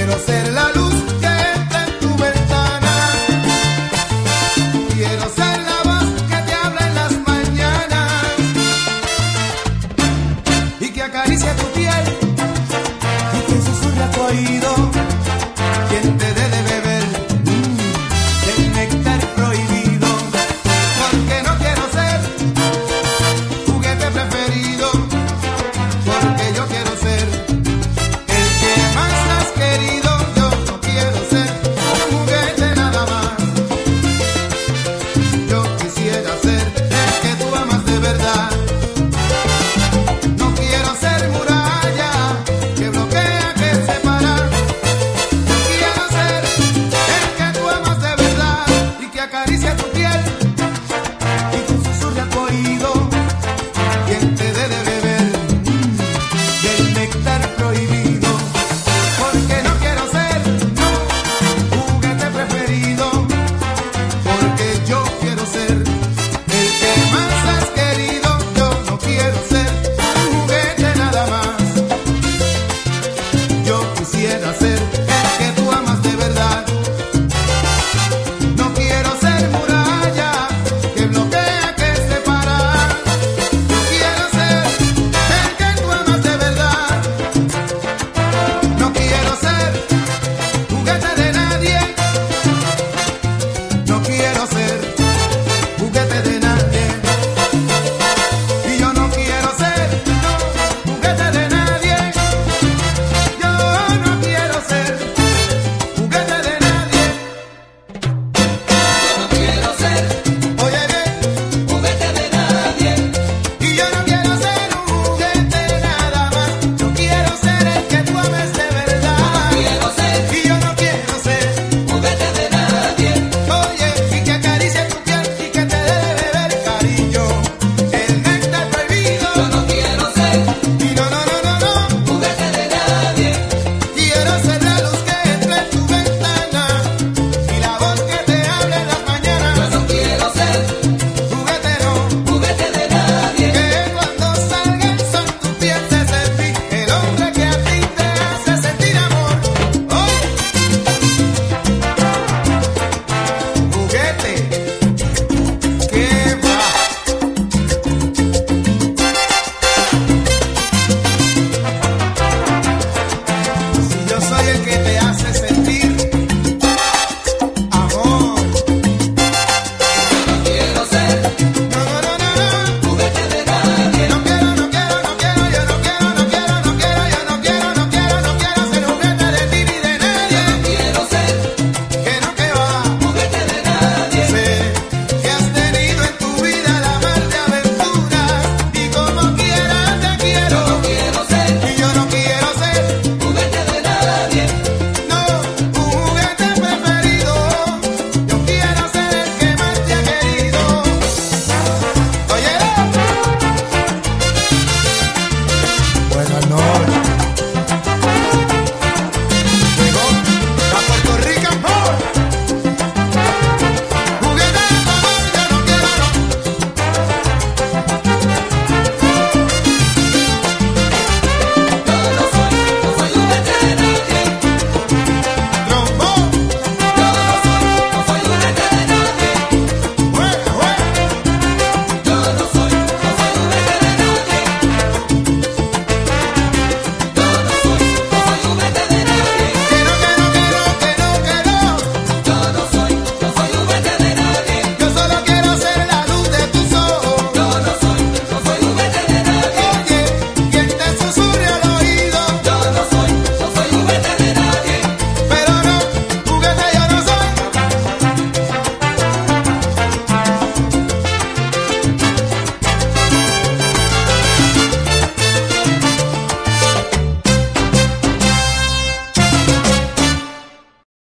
quiero ser la luz que entra en tu ventana. Quiero ser la voz que te habla en las mañanas y que acaricia tu piel y que susurra a tu oído, quien te dé de beber del néctar prohibido. Porque no quiero ser juguete preferido, porque yo quiero ser el que más has querido. Yo no quiero ser un juguete nada más. Yo quisiera ser el que tú amas de verdad. No quiero ser muralla que bloquea, que separa. Yo quiero ser el que tú amas de verdad y que acaricia tu piel y que susurra a tu oído, quien te dé de beber del néctar prohibido. Porque no quiero ser, no, juguete preferido, porque yo quiero ser el que más has querido. Yo no quiero ser un juguete nada más. Yo quisiera ser